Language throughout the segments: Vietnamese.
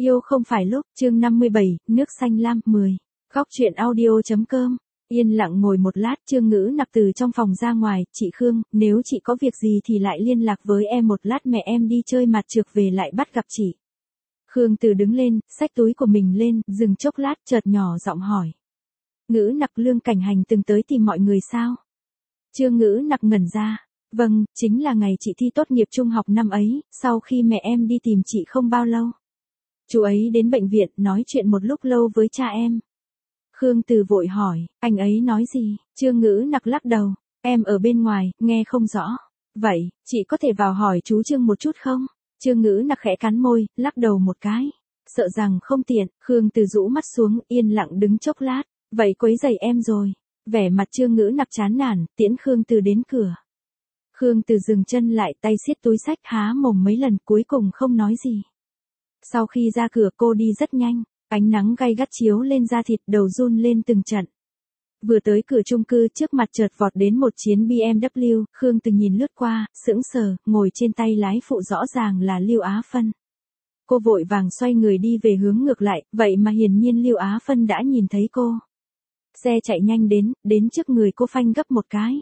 Yêu không phải lúc, chương 57, nước xanh lam 10. Góc chuyện audio.com. Yên lặng ngồi một lát, Trương Ngữ Nặc từ trong phòng ra ngoài, chị Khương, nếu chị có việc gì thì lại liên lạc với em một lát, mẹ em đi chơi mặt trược về lại bắt gặp chị. Khương Từ đứng lên, xách túi của mình lên, dừng chốc lát, chợt nhỏ giọng hỏi. Ngữ Nặc, Lương Cảnh Hành từng tới tìm mọi người sao? Trương Ngữ Nặc ngẩn ra. Vâng, chính là ngày chị thi tốt nghiệp trung học năm ấy, sau khi mẹ em đi tìm chị không bao lâu. Chú ấy đến bệnh viện, nói chuyện một lúc lâu với cha em. Khương Từ vội hỏi, anh ấy nói gì? Trương Ngữ Nặc lắc đầu, em ở bên ngoài, nghe không rõ. Vậy, chị có thể vào hỏi chú Trương một chút không? Trương Ngữ Nặc khẽ cắn môi, lắc đầu một cái. Sợ rằng không tiện, Khương Từ rũ mắt xuống, yên lặng đứng chốc lát. Vậy quấy rầy em rồi. Vẻ mặt Trương Ngữ Nặc chán nản, tiễn Khương Từ đến cửa. Khương Từ dừng chân lại, tay siết túi xách, há mồm mấy lần, cuối cùng không nói gì. Sau khi ra cửa cô đi rất nhanh, ánh nắng gay gắt chiếu lên da thịt, đầu run lên từng trận. Vừa tới cửa chung cư, trước mặt chợt vọt đến một chiến BMW, Khương Từ nhìn lướt qua, sững sờ, ngồi trên tay lái phụ rõ ràng là Lưu Á Phân. Cô vội vàng xoay người đi về hướng ngược lại, vậy mà hiển nhiên Lưu Á Phân đã nhìn thấy cô. Xe chạy nhanh đến trước người cô phanh gấp một cái.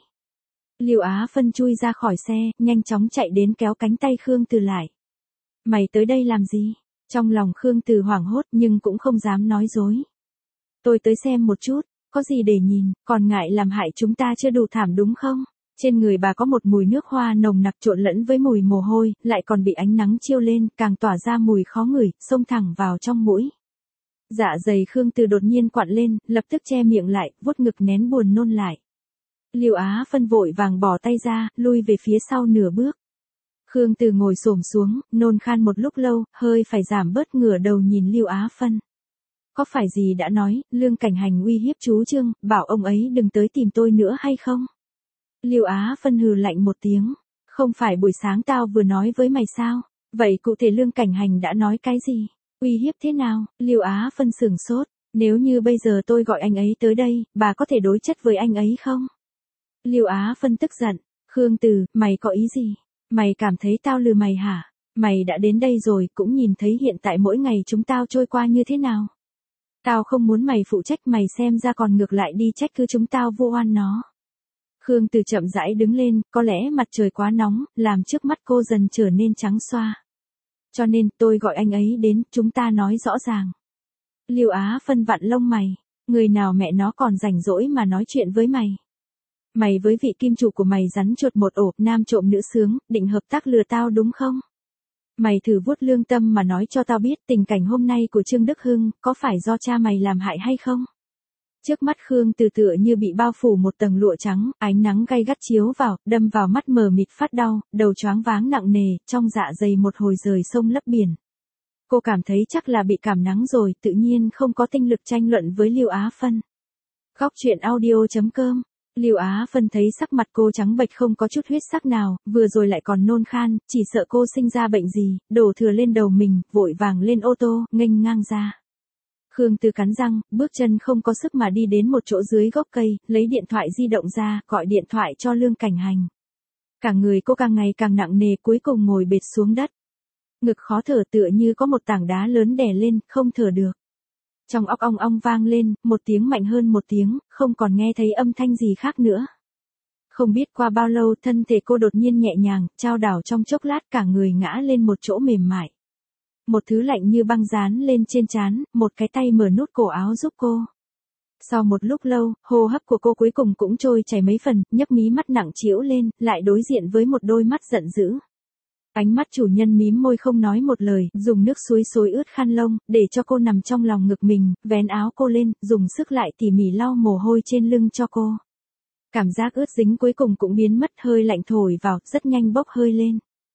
Lưu Á Phân chui ra khỏi xe, nhanh chóng chạy đến kéo cánh tay Khương Từ lại. Mày tới đây làm gì? Trong lòng Khương Từ hoảng hốt nhưng cũng không dám nói dối. Tôi tới xem một chút, có gì để nhìn, còn ngại làm hại chúng ta chưa đủ thảm đúng không? Trên người bà có một mùi nước hoa nồng nặc trộn lẫn với mùi mồ hôi, lại còn bị ánh nắng chiếu lên, càng tỏa ra mùi khó ngửi, xông thẳng vào trong mũi. Dạ dày Khương Từ đột nhiên quặn lên, lập tức che miệng lại, vuốt ngực nén buồn nôn lại. Lưu Á Phân vội vàng bỏ tay ra, lui về phía sau nửa bước. Khương Từ ngồi xổm xuống, nôn khan một lúc lâu, hơi phải giảm bớt, ngửa đầu nhìn Lưu Á Phân. Có phải gì đã nói, Lương Cảnh Hành uy hiếp chú Trương, bảo ông ấy đừng tới tìm tôi nữa hay không? Lưu Á Phân hừ lạnh một tiếng. Không phải buổi sáng tao vừa nói với mày sao? Vậy cụ thể Lương Cảnh Hành đã nói cái gì? Uy hiếp thế nào? Lưu Á Phân sửng sốt. Nếu như bây giờ tôi gọi anh ấy tới đây, bà có thể đối chất với anh ấy không? Lưu Á Phân tức giận. Khương Từ, mày có ý gì? Mày cảm thấy tao lừa mày hả? Mày đã đến đây rồi, cũng nhìn thấy hiện tại mỗi ngày chúng tao trôi qua như thế nào. Tao không muốn mày phụ trách, mày xem ra còn ngược lại đi trách cứ chúng tao vu oan nó. Khương Từ chậm rãi đứng lên, có lẽ mặt trời quá nóng, làm trước mắt cô dần trở nên trắng xoa. Cho nên tôi gọi anh ấy đến, chúng ta nói rõ ràng. Lưu Á Phân vặn lông mày, người nào mẹ nó còn rảnh rỗi mà nói chuyện với mày. Mày với vị kim chủ của mày rắn chuột một ổ, nam trộm nữ sướng, định hợp tác lừa tao đúng không? Mày thử vuốt lương tâm mà nói cho tao biết tình cảnh hôm nay của Trương Đức Hưng, có phải do cha mày làm hại hay không? Trước mắt Khương Từ tựa như bị bao phủ một tầng lụa trắng, ánh nắng gay gắt chiếu vào, đâm vào mắt mờ mịt phát đau, đầu choáng váng nặng nề, trong dạ dày một hồi rời sông lấp biển. Cô cảm thấy chắc là bị cảm nắng rồi, tự nhiên không có tinh lực tranh luận với Lưu Á Phân. Góc chuyện audio.com. Lưu Á Phân thấy sắc mặt cô trắng bệch không có chút huyết sắc nào, vừa rồi lại còn nôn khan, chỉ sợ cô sinh ra bệnh gì, đổ thừa lên đầu mình, vội vàng lên ô tô, nghênh ngang ra. Khương Từ cắn răng, bước chân không có sức mà đi đến một chỗ dưới gốc cây, lấy điện thoại di động ra, gọi điện thoại cho Lương Cảnh Hành. Cả người cô càng ngày càng nặng nề, cuối cùng ngồi bệt xuống đất. Ngực khó thở, tựa như có một tảng đá lớn đè lên, không thở được. Trong óc ong ong vang lên, một tiếng mạnh hơn một tiếng, không còn nghe thấy âm thanh gì khác nữa. Không biết qua bao lâu, thân thể cô đột nhiên nhẹ nhàng, chao đảo trong chốc lát, cả người ngã lên một chỗ mềm mại. Một thứ lạnh như băng dán lên trên trán, một cái tay mở nút cổ áo giúp cô. Sau một lúc lâu, hô hấp của cô cuối cùng cũng trôi chảy mấy phần, nhấp mí mắt nặng trĩu lên, lại đối diện với một đôi mắt giận dữ. Ánh mắt chủ nhân mím môi không nói một lời, dùng nước suối xối ướt khăn lông, để cho cô nằm trong lòng ngực mình, vén áo cô lên, dùng sức lại tỉ mỉ lau mồ hôi trên lưng cho cô. Cảm giác ướt dính cuối cùng cũng biến mất, hơi lạnh thổi vào, rất nhanh bốc hơi lên.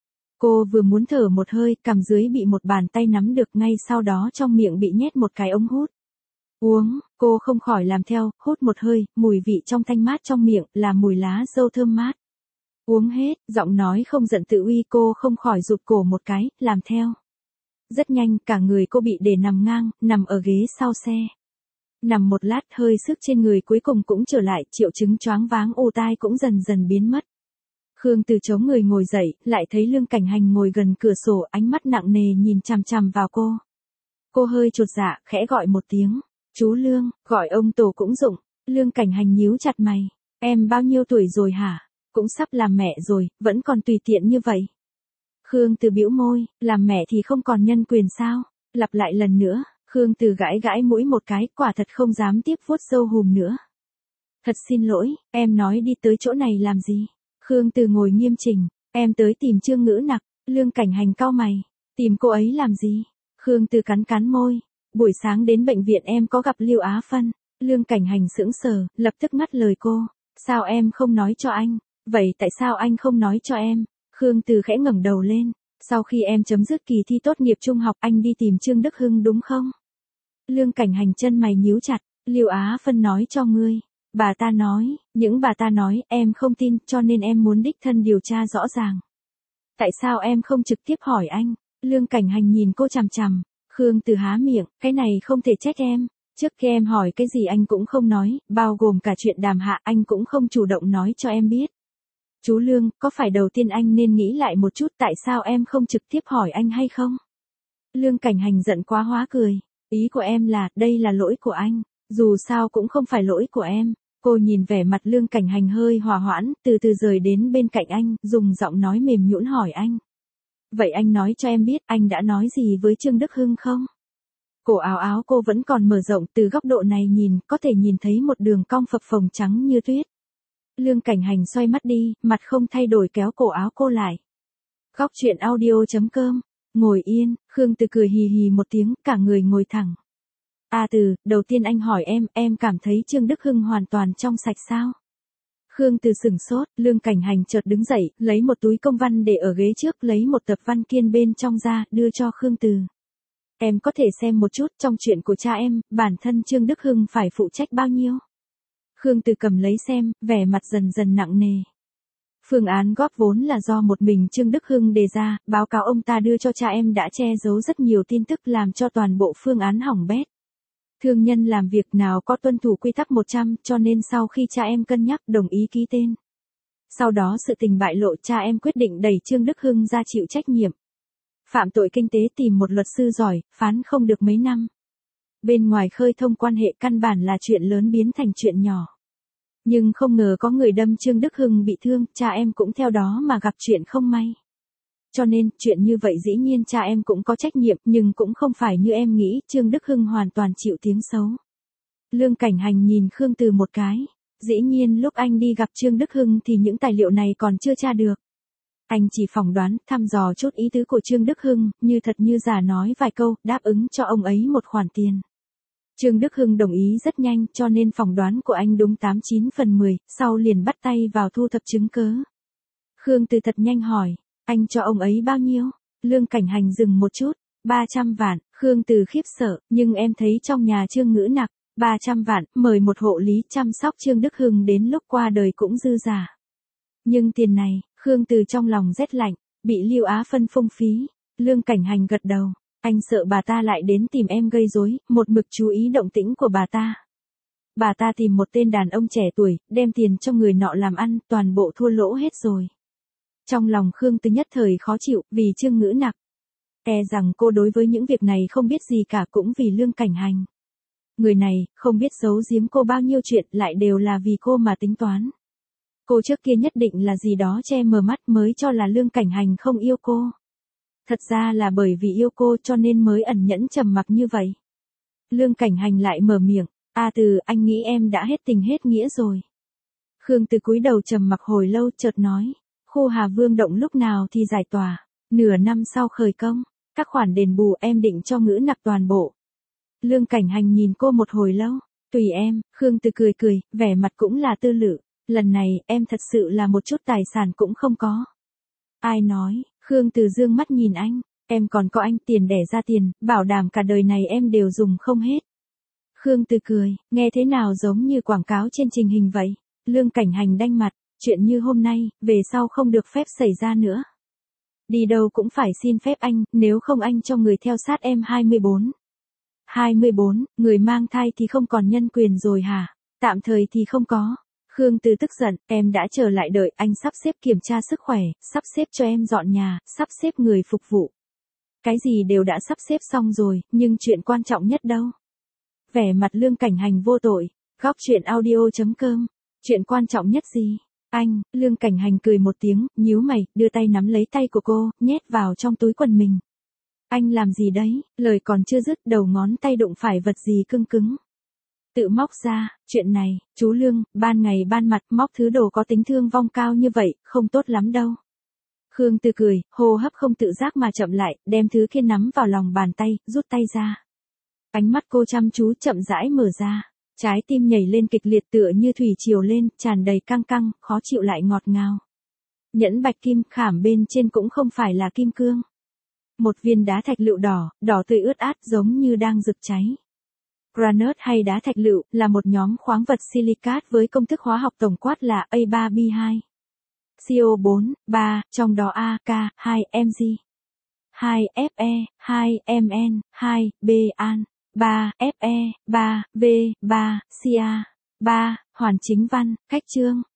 Cô vừa muốn thở một hơi, cằm dưới bị một bàn tay nắm được, ngay sau đó trong miệng bị nhét một cái ống hút. Uống, cô không khỏi làm theo, hút một hơi, mùi vị trong thanh mát trong miệng, là mùi lá dâu thơm mát. Uống hết, giọng nói không giận tự uy, cô không khỏi rụt cổ một cái, làm theo. Rất nhanh, cả người cô bị để nằm ngang, nằm ở ghế sau xe. Nằm một lát, hơi sức trên người cuối cùng cũng trở lại, triệu chứng choáng váng ù tai cũng dần dần biến mất. Khương Từ chống người ngồi dậy, lại thấy Lương Cảnh Hành ngồi gần cửa sổ, ánh mắt nặng nề nhìn chằm chằm vào cô. Cô hơi chột dạ, khẽ gọi một tiếng. Chú Lương, gọi ông Tổ cũng dụng. Lương Cảnh Hành nhíu chặt mày. Em bao nhiêu tuổi rồi hả? Cũng sắp làm mẹ rồi, vẫn còn tùy tiện như vậy. Khương Từ bĩu môi, làm mẹ thì không còn nhân quyền sao? Lặp lại lần nữa, Khương Từ gãi gãi mũi một cái, quả thật không dám tiếp vuốt râu hùm nữa. Thật xin lỗi, em nói đi tới chỗ này làm gì? Khương Từ ngồi nghiêm chỉnh, em tới tìm Trương Ngữ Nặc. Lương Cảnh Hành cau mày, tìm cô ấy làm gì? Khương Từ cắn cắn môi, buổi sáng đến bệnh viện em có gặp Lưu Á Phân. Lương Cảnh Hành sững sờ, lập tức ngắt lời cô. Sao em không nói cho anh? Vậy tại sao anh không nói cho em? Khương Từ khẽ ngẩng đầu lên. Sau khi em chấm dứt kỳ thi tốt nghiệp trung học anh đi tìm Trương Đức Hưng đúng không? Lương Cảnh Hành chân mày nhíu chặt. Lưu Á Phân nói cho ngươi. Bà ta nói, những bà ta nói em không tin cho nên em muốn đích thân điều tra rõ ràng. Tại sao em không trực tiếp hỏi anh? Lương Cảnh Hành nhìn cô chằm chằm. Khương Từ há miệng, cái này không thể trách em. Trước khi em hỏi cái gì anh cũng không nói, bao gồm cả chuyện Đàm Hạ anh cũng không chủ động nói cho em biết. Chú Lương, có phải đầu tiên anh nên nghĩ lại một chút tại sao em không trực tiếp hỏi anh hay không? Lương Cảnh Hành giận quá hóa cười. Ý của em là, đây là lỗi của anh. Dù sao cũng không phải lỗi của em. Cô nhìn vẻ mặt Lương Cảnh Hành hơi hòa hoãn, từ từ rời đến bên cạnh anh, dùng giọng nói mềm nhũn hỏi anh. Vậy anh nói cho em biết anh đã nói gì với Trương Đức Hưng không? Cổ áo áo cô vẫn còn mở rộng, từ góc độ này nhìn, có thể nhìn thấy một đường cong phập phồng trắng như tuyết. Lương Cảnh Hành xoay mắt đi, mặt không thay đổi kéo cổ áo cô lại. Góc truyện audio.com. Ngồi yên, Khương Từ cười hì hì một tiếng, cả người ngồi thẳng. Từ, đầu tiên anh hỏi em cảm thấy Trương Đức Hưng hoàn toàn trong sạch sao? Khương Từ sửng sốt, Lương Cảnh Hành chợt đứng dậy, lấy một túi công văn để ở ghế trước, lấy một tập văn kiện bên trong ra, đưa cho Khương Từ. Em có thể xem một chút, trong chuyện của cha em, bản thân Trương Đức Hưng phải phụ trách bao nhiêu? Khương Từ cầm lấy xem, vẻ mặt dần dần nặng nề. Phương án góp vốn là do một mình Trương Đức Hưng đề ra, báo cáo ông ta đưa cho cha em đã che giấu rất nhiều tin tức làm cho toàn bộ phương án hỏng bét. Thương nhân làm việc nào có tuân thủ quy tắc 100 cho nên sau khi cha em cân nhắc đồng ý ký tên. Sau đó sự tình bại lộ cha em quyết định đẩy Trương Đức Hưng ra chịu trách nhiệm. Phạm tội kinh tế tìm một luật sư giỏi, phán không được mấy năm. Bên ngoài khơi thông quan hệ căn bản là chuyện lớn biến thành chuyện nhỏ. Nhưng không ngờ có người đâm Trương Đức Hưng bị thương, cha em cũng theo đó mà gặp chuyện không may. Cho nên, chuyện như vậy dĩ nhiên cha em cũng có trách nhiệm, nhưng cũng không phải như em nghĩ, Trương Đức Hưng hoàn toàn chịu tiếng xấu. Lương Cảnh Hành nhìn Khương Từ một cái. Dĩ nhiên lúc anh đi gặp Trương Đức Hưng thì những tài liệu này còn chưa tra được. Anh chỉ phỏng đoán, thăm dò chút ý tứ của Trương Đức Hưng, như thật như giả nói vài câu, đáp ứng cho ông ấy một khoản tiền. Trương Đức Hưng đồng ý rất nhanh, cho nên phỏng đoán của anh đúng 89/10, sau liền bắt tay vào thu thập chứng cứ. Khương Từ thật nhanh hỏi, anh cho ông ấy bao nhiêu? Lương Cảnh Hành dừng một chút, 300 vạn, Khương Từ khiếp sợ, nhưng em thấy trong nhà Trương Ngữ Nặc, 300 vạn, mời một hộ lý chăm sóc Trương Đức Hưng đến lúc qua đời cũng dư giả. Nhưng tiền này, Khương Từ trong lòng rét lạnh, bị Lưu Á Phân phung phí. Lương Cảnh Hành gật đầu, anh sợ bà ta lại đến tìm em gây rối, một mực chú ý động tĩnh của bà ta. Bà ta tìm một tên đàn ông trẻ tuổi, đem tiền cho người nọ làm ăn, toàn bộ thua lỗ hết rồi. Trong lòng Khương Từ nhất thời khó chịu, vì Trương Ngữ Nặc. E rằng cô đối với những việc này không biết gì cả cũng vì Lương Cảnh Hành. Người này, không biết giấu giếm cô bao nhiêu chuyện, lại đều là vì cô mà tính toán. Cô trước kia nhất định là gì đó che mờ mắt mới cho là Lương Cảnh Hành không yêu cô. Thật ra là bởi vì yêu cô cho nên mới ẩn nhẫn trầm mặc như vậy. Lương Cảnh Hành lại mở miệng, Từ, anh nghĩ em đã hết tình hết nghĩa rồi. Khương Từ cúi đầu trầm mặc hồi lâu chợt nói, khu Hà Vương động lúc nào thì giải tỏa, nửa năm sau khởi công, các khoản đền bù em định cho Ngữ Nặc toàn bộ. Lương Cảnh Hành nhìn cô một hồi lâu, tùy em, Khương Từ cười cười, vẻ mặt cũng là tư lự, lần này em thật sự là một chút tài sản cũng không có. Ai nói, Khương Từ dương mắt nhìn anh, em còn có anh tiền đẻ ra tiền, bảo đảm cả đời này em đều dùng không hết. Khương Từ cười, nghe thế nào giống như quảng cáo trên truyền hình vậy. Lương Cảnh Hành đanh mặt, chuyện như hôm nay, về sau không được phép xảy ra nữa. Đi đâu cũng phải xin phép anh, nếu không anh cho người theo sát em 24. 24, người mang thai thì không còn nhân quyền rồi hả? Tạm thời thì không có. Khương Từ tức giận, em đã chờ lại đợi, anh sắp xếp kiểm tra sức khỏe, sắp xếp cho em dọn nhà, sắp xếp người phục vụ. cái gì đều đã sắp xếp xong rồi, nhưng chuyện quan trọng nhất đâu? Vẻ mặt Lương Cảnh Hành vô tội. Góc chuyện audio.com. Chuyện quan trọng nhất gì? Anh, Lương Cảnh Hành cười một tiếng, nhíu mày, đưa tay nắm lấy tay của cô, nhét vào trong túi quần mình. Anh làm gì đấy? Lời còn chưa dứt, đầu ngón tay đụng phải vật gì cứng cứng. Tự móc ra, chuyện này, chú Lương, ban ngày ban mặt móc thứ đồ có tính thương vong cao như vậy, không tốt lắm đâu. Khương Tư cười, hô hấp không tự giác mà chậm lại, đem thứ kia nắm vào lòng bàn tay, rút tay ra. Ánh mắt cô chăm chú chậm rãi mở ra, trái tim nhảy lên kịch liệt tựa như thủy triều lên, tràn đầy căng căng, khó chịu lại ngọt ngào. Nhẫn bạch kim, khảm bên trên cũng không phải là kim cương. Một viên đá thạch lựu đỏ, đỏ tươi ướt át giống như đang rực cháy. Granite hay đá thạch lựu là một nhóm khoáng vật silicat với công thức hóa học tổng quát là A3B2. CO4, 3, trong đó A, K, 2, Mg, 2, Fe, 2, Mn, 2, Ban, 3, Fe, 3, V, 3, Ca, 3, hoàn chính văn, cách chương.